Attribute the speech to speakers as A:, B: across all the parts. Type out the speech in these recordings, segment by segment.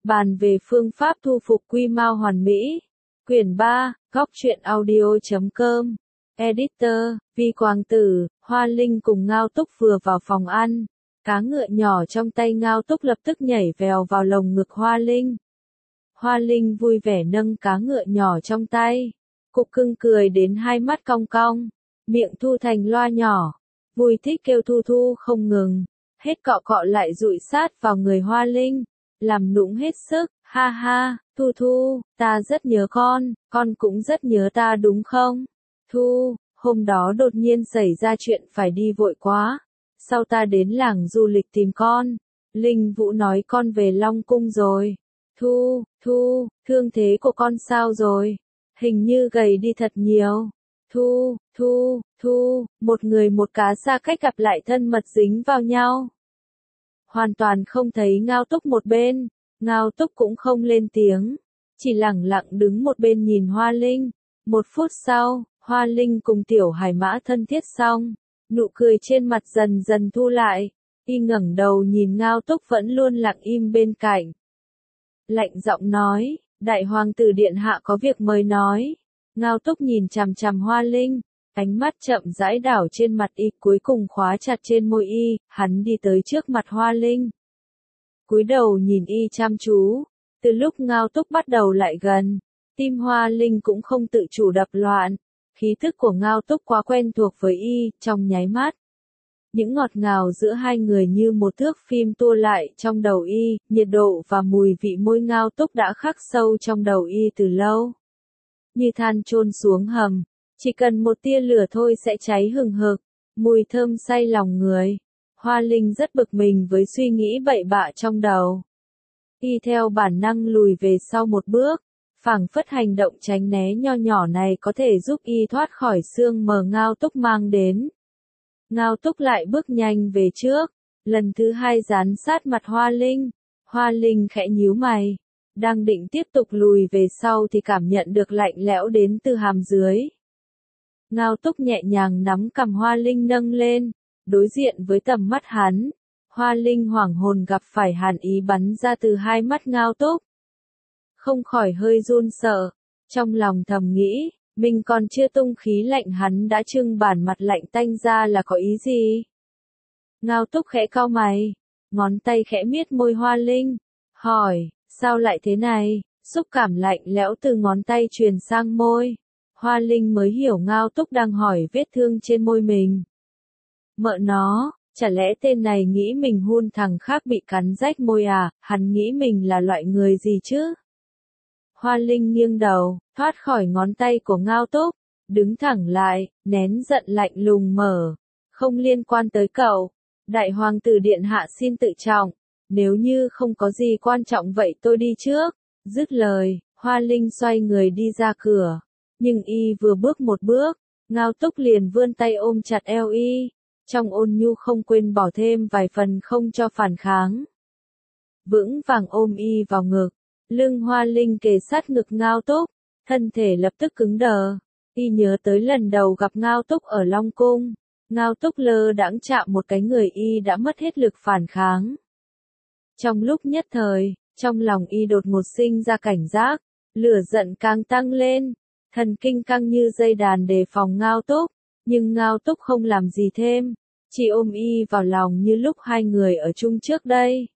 A: Bàn về phương pháp thu phục quy mao hoàn mỹ. Quyển 3, góc truyện audio.com. Editor, Vi Quang Tử, Hoa Linh cùng Ngao Túc vừa vào phòng ăn. Cá ngựa nhỏ trong tay Ngao Túc lập tức nhảy vèo vào lồng ngực Hoa Linh. Hoa Linh vui vẻ nâng cá ngựa nhỏ trong tay. Cục cưng cười đến hai mắt cong cong, miệng thu thành loa nhỏ, vui thích kêu thu thu không ngừng, hết cọ cọ lại dụi sát vào người Hoa Linh, làm nũng hết sức, ha ha, thu thu, ta rất nhớ con cũng rất nhớ ta đúng không? Thu, hôm đó đột nhiên xảy ra chuyện phải đi vội quá, sau ta đến làng du lịch tìm con, Linh Vũ nói con về Long Cung rồi. Thu, thương thế của con sao rồi? Hình như gầy đi thật nhiều. Thu, một người một cá xa cách gặp lại thân mật dính vào nhau. Hoàn toàn không thấy Ngao Túc một bên, Ngao Túc cũng không lên tiếng, chỉ lẳng lặng đứng một bên nhìn Hoa Linh. Một phút sau, Hoa Linh cùng Tiểu Hải Mã thân thiết xong, nụ cười trên mặt dần dần thu lại, y ngẩng đầu nhìn Ngao Túc vẫn luôn lặng im bên cạnh. Lạnh giọng nói, Đại Hoàng tử điện hạ có việc mời nói. Ngao Túc nhìn chằm chằm Hoa Linh, ánh mắt chậm rãi đảo trên mặt y, cuối cùng khóa chặt trên môi y, hắn đi tới trước mặt Hoa Linh. Cúi đầu nhìn y chăm chú, từ lúc Ngao Túc bắt đầu lại gần, tim Hoa Linh cũng không tự chủ đập loạn, khí thức của Ngao Túc quá quen thuộc với y, trong nháy mắt. Những ngọt ngào giữa hai người như một thước phim tua lại trong đầu y, nhiệt độ và mùi vị môi Ngao Túc đã khắc sâu trong đầu y từ lâu. Như than chôn xuống hầm, chỉ cần một tia lửa thôi sẽ cháy hừng hực, mùi thơm say lòng người. Hoa Linh rất bực mình với suy nghĩ bậy bạ trong đầu. Y theo bản năng lùi về sau một bước, phảng phất hành động tránh né nho nhỏ này có thể giúp y thoát khỏi sương mờ Ngao Túc mang đến. Ngao Túc lại bước nhanh về trước, lần thứ hai dán sát mặt Hoa Linh. Hoa Linh khẽ nhíu mày, đang định tiếp tục lùi về sau thì cảm nhận được lạnh lẽo đến từ hàm dưới. Ngao Túc nhẹ nhàng nắm cằm Hoa Linh nâng lên, đối diện với tầm mắt hắn. Hoa Linh hoảng hồn gặp phải hàn ý bắn ra từ hai mắt Ngao Túc. Không khỏi hơi run sợ, trong lòng thầm nghĩ, mình còn chưa tung khí lạnh hắn đã trưng bản mặt lạnh tanh ra là có ý gì? Ngao Túc khẽ cau mày, ngón tay khẽ miết môi Hoa Linh, hỏi, sao lại thế này? Xúc cảm lạnh lẽo từ ngón tay truyền sang môi. Hoa Linh mới hiểu Ngao Túc đang hỏi vết thương trên môi mình. Mợ nó, chả lẽ tên này nghĩ mình hun thằng khác bị cắn rách môi à, hắn nghĩ mình là loại người gì chứ? Hoa Linh nghiêng đầu, thoát khỏi ngón tay của Ngao Túc, đứng thẳng lại, nén giận lạnh lùng mở. Không liên quan tới cậu. Đại Hoàng tử điện hạ xin tự trọng. Nếu như không có gì quan trọng vậy tôi đi trước. Dứt lời, Hoa Linh xoay người đi ra cửa. Nhưng y vừa bước một bước, Ngao Túc liền vươn tay ôm chặt eo y. Trong ôn nhu không quên bỏ thêm vài phần không cho phản kháng. Vững vàng ôm y vào ngực. Lưng Hoa Linh kề sát ngực Ngao Túc, thân thể lập tức cứng đờ. Y nhớ tới lần đầu gặp Ngao Túc ở Long Cung. Ngao Túc lơ đãng chạm một cái người y đã mất hết lực phản kháng. Trong lúc nhất thời, trong lòng y đột ngột sinh ra cảnh giác, lửa giận càng tăng lên, thần kinh căng như dây đàn đề phòng Ngao Túc, nhưng Ngao Túc không làm gì thêm, chỉ ôm y vào lòng như lúc hai người ở chung trước đây.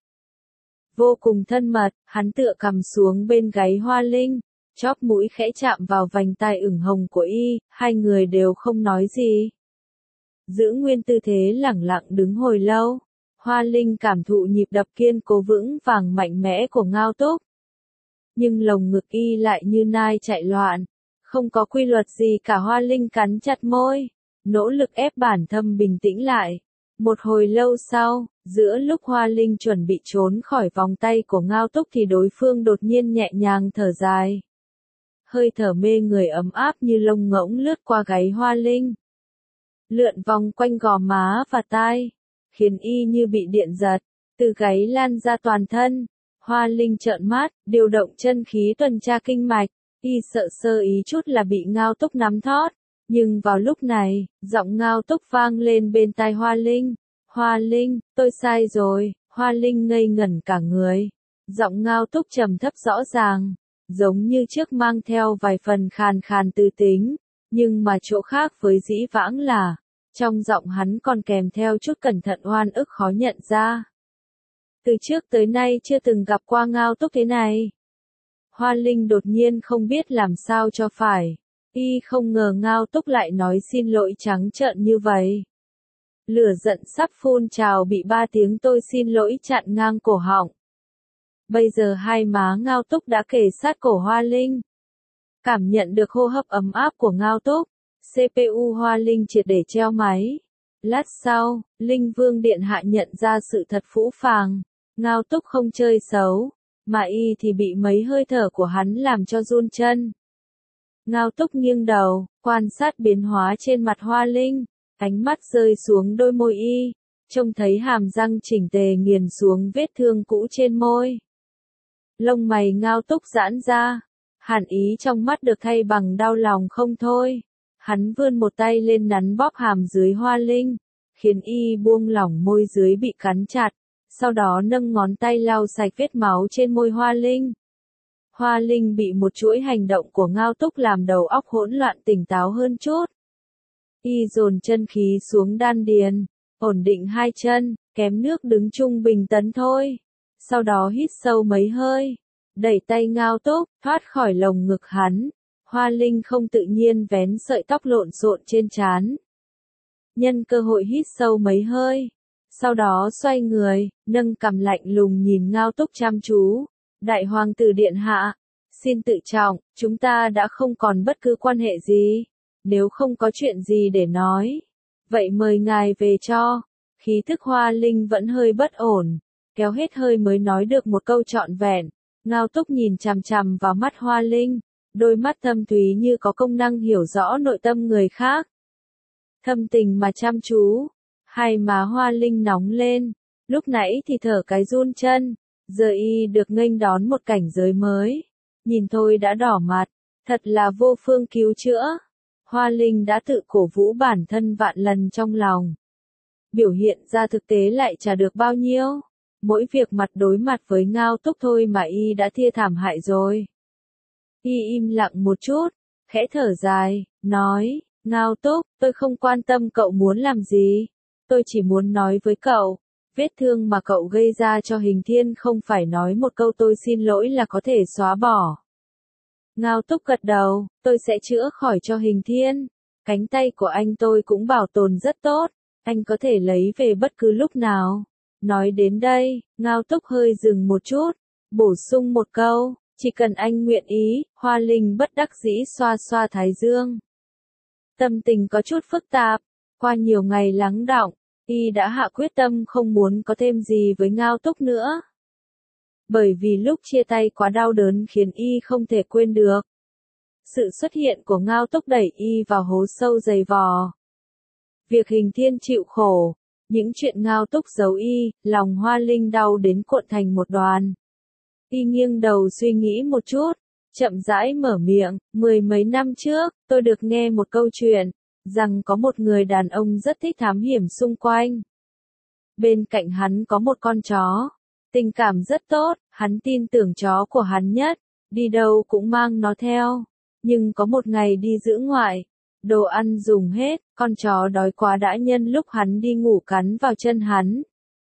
A: Vô cùng thân mật, hắn tựa cằm xuống bên gáy Hoa Linh, chóp mũi khẽ chạm vào vành tai ửng hồng của y, hai người đều không nói gì. Giữ nguyên tư thế lẳng lặng đứng hồi lâu, Hoa Linh cảm thụ nhịp đập kiên cố vững vàng mạnh mẽ của Ngao Túc. Nhưng lồng ngực y lại như nai chạy loạn, không có quy luật gì cả. Hoa Linh cắn chặt môi, nỗ lực ép bản thân bình tĩnh lại. Một hồi lâu sau, giữa lúc Hoa Linh chuẩn bị trốn khỏi vòng tay của Ngao Túc thì đối phương đột nhiên nhẹ nhàng thở dài. Hơi thở mê người ấm áp như lông ngỗng lướt qua gáy Hoa Linh, lượn vòng quanh gò má và tai, khiến y như bị điện giật, từ gáy lan ra toàn thân. Hoa Linh trợn mắt, điều động chân khí tuần tra kinh mạch, y sợ sơ ý chút là bị Ngao Túc nắm thót. Nhưng vào lúc này, giọng Ngao Túc vang lên bên tai Hoa Linh. Hoa Linh, tôi sai rồi. Hoa Linh ngây ngẩn cả người. Giọng Ngao Túc trầm thấp rõ ràng, giống như trước mang theo vài phần khàn khàn tư tính, nhưng mà chỗ khác với dĩ vãng là, trong giọng hắn còn kèm theo chút cẩn thận oan ức khó nhận ra. Từ trước tới nay chưa từng gặp qua Ngao Túc thế này. Hoa Linh đột nhiên không biết làm sao cho phải. Y không ngờ Ngao Túc lại nói xin lỗi trắng trợn như vậy. Lửa giận sắp phun trào bị 3 tiếng tôi xin lỗi chặn ngang cổ họng. Bây giờ hai má Ngao Túc đã kề sát cổ Hoa Linh. Cảm nhận được hô hấp ấm áp của Ngao Túc, CPU Hoa Linh triệt để treo máy. Lát sau, Linh Vương Điện Hạ nhận ra sự thật phũ phàng. Ngao Túc không chơi xấu, mà y thì bị mấy hơi thở của hắn làm cho run chân. Ngao Túc nghiêng đầu, quan sát biến hóa trên mặt Hoa Linh, ánh mắt rơi xuống đôi môi y, trông thấy hàm răng chỉnh tề nghiền xuống vết thương cũ trên môi. Lông mày Ngao Túc giãn ra, hàn ý trong mắt được thay bằng đau lòng không thôi. Hắn vươn một tay lên nắn bóp hàm dưới Hoa Linh, khiến y buông lỏng môi dưới bị cắn chặt, sau đó nâng ngón tay lau sạch vết máu trên môi Hoa Linh. Hoa Linh bị một chuỗi hành động của Ngao Túc làm đầu óc hỗn loạn tỉnh táo hơn chút. Y dồn chân khí xuống đan điền, ổn định hai chân, kém nước đứng trung bình tấn thôi. Sau đó hít sâu mấy hơi, đẩy tay Ngao Túc thoát khỏi lồng ngực hắn. Hoa Linh không tự nhiên vén sợi tóc lộn xộn trên trán. Nhân cơ hội hít sâu mấy hơi, sau đó xoay người, nâng cằm lạnh lùng nhìn Ngao Túc chăm chú. Đại hoàng tử điện hạ, xin tự trọng, chúng ta đã không còn bất cứ quan hệ gì. Nếu không có chuyện gì để nói, vậy mời ngài về cho. Khí thức Hoa Linh vẫn hơi bất ổn, kéo hết hơi mới nói được một câu trọn vẹn. Ngao Túc nhìn chằm chằm vào mắt Hoa Linh, đôi mắt thâm thúy như có công năng hiểu rõ nội tâm người khác. Thâm tình mà chăm chú, hai má Hoa Linh nóng lên, lúc nãy thì thở cái run chân, giờ y được nghênh đón một cảnh giới mới. Nhìn thôi đã đỏ mặt, thật là vô phương cứu chữa. Hoa Linh đã tự cổ vũ bản thân vạn lần trong lòng. Biểu hiện ra thực tế lại chả được bao nhiêu. Mỗi việc mặt đối mặt với Ngao Túc thôi mà y đã thê thảm hại rồi. Y im lặng một chút, khẽ thở dài, nói, Ngao Túc, tôi không quan tâm cậu muốn làm gì. Tôi chỉ muốn nói với cậu, vết thương mà cậu gây ra cho Hình Thiên không phải nói một câu tôi xin lỗi là có thể xóa bỏ. Ngao Túc gật đầu, tôi sẽ chữa khỏi cho Hình Thiên. Cánh tay của anh tôi cũng bảo tồn rất tốt, anh có thể lấy về bất cứ lúc nào. Nói đến đây, Ngao Túc hơi dừng một chút, bổ sung một câu, chỉ cần anh nguyện ý. Hoa Linh bất đắc dĩ xoa xoa thái dương. Tâm tình có chút phức tạp, qua nhiều ngày lắng đọng, y đã hạ quyết tâm không muốn có thêm gì với Ngao Túc nữa. Bởi vì lúc chia tay quá đau đớn khiến y không thể quên được. Sự xuất hiện của Ngao Túc đẩy y vào hố sâu dày vò. Việc Hình Thiên chịu khổ, những chuyện Ngao Túc giấu y, lòng Hoa Linh đau đến cuộn thành một đoàn. Y nghiêng đầu suy nghĩ một chút, chậm rãi mở miệng, 10 mấy năm trước, tôi được nghe một câu chuyện, rằng có một người đàn ông rất thích thám hiểm xung quanh. Bên cạnh hắn có một con chó. Tình cảm rất tốt, hắn tin tưởng chó của hắn nhất, đi đâu cũng mang nó theo. Nhưng có một ngày đi giữ ngoại, đồ ăn dùng hết, con chó đói quá đã nhân lúc hắn đi ngủ cắn vào chân hắn.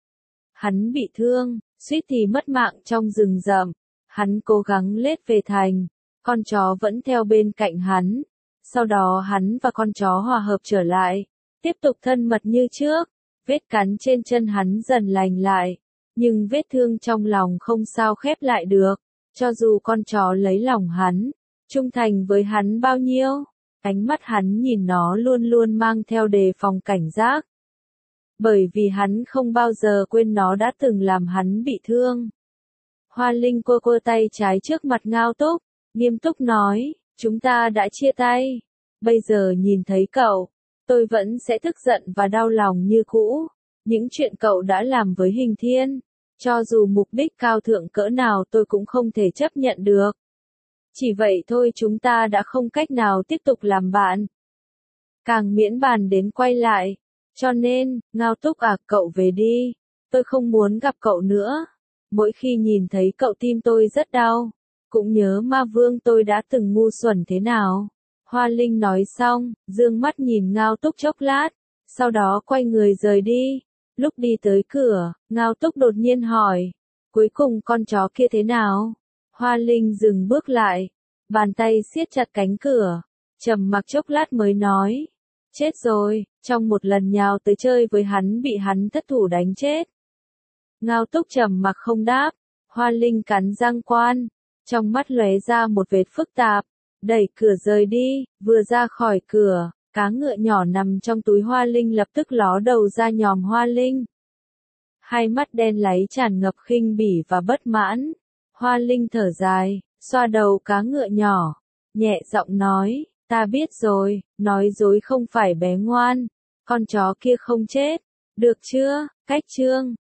A: Hắn bị thương, suýt thì mất mạng trong rừng rậm. Hắn cố gắng lết về thành, con chó vẫn theo bên cạnh hắn. Sau đó hắn và con chó hòa hợp trở lại, tiếp tục thân mật như trước. Vết cắn trên chân hắn dần lành lại, nhưng vết thương trong lòng không sao khép lại được. Cho dù con chó lấy lòng hắn, trung thành với hắn bao nhiêu, ánh mắt hắn nhìn nó luôn luôn mang theo đề phòng cảnh giác. Bởi vì hắn không bao giờ quên nó đã từng làm hắn bị thương. Hoa Linh quơ quơ tay trái trước mặt Ngao Túc, nghiêm túc nói, chúng ta đã chia tay. Bây giờ nhìn thấy cậu, tôi vẫn sẽ tức giận và đau lòng như cũ. Những chuyện cậu đã làm với Hình Thiên, cho dù mục đích cao thượng cỡ nào tôi cũng không thể chấp nhận được. Chỉ vậy thôi chúng ta đã không cách nào tiếp tục làm bạn. Càng miễn bàn đến quay lại. Cho nên, Ngao Túc à, cậu về đi. Tôi không muốn gặp cậu nữa. Mỗi khi nhìn thấy cậu tim tôi rất đau. Cũng nhớ ma vương tôi đã từng ngu xuẩn thế nào. Hoa Linh nói xong, dương mắt nhìn Ngao Túc chốc lát, sau đó quay người rời đi. Lúc đi tới cửa, Ngao Túc đột nhiên hỏi, cuối cùng con chó kia thế nào? Hoa Linh dừng bước lại, bàn tay siết chặt cánh cửa, trầm mặc chốc lát mới nói, chết rồi, trong một lần nhào tới chơi với hắn bị hắn thất thủ đánh chết. Ngao Túc trầm mặc không đáp, Hoa Linh cắn răng quan, trong mắt lóe ra một vệt phức tạp, đẩy cửa rời đi, vừa ra khỏi cửa, cá ngựa nhỏ nằm trong túi Hoa Linh lập tức ló đầu ra nhòm Hoa Linh. Hai mắt đen láy tràn ngập khinh bỉ và bất mãn. Hoa Linh thở dài, xoa đầu cá ngựa nhỏ, nhẹ giọng nói, ta biết rồi, nói dối không phải bé ngoan, con chó kia không chết, được chưa, cách chương.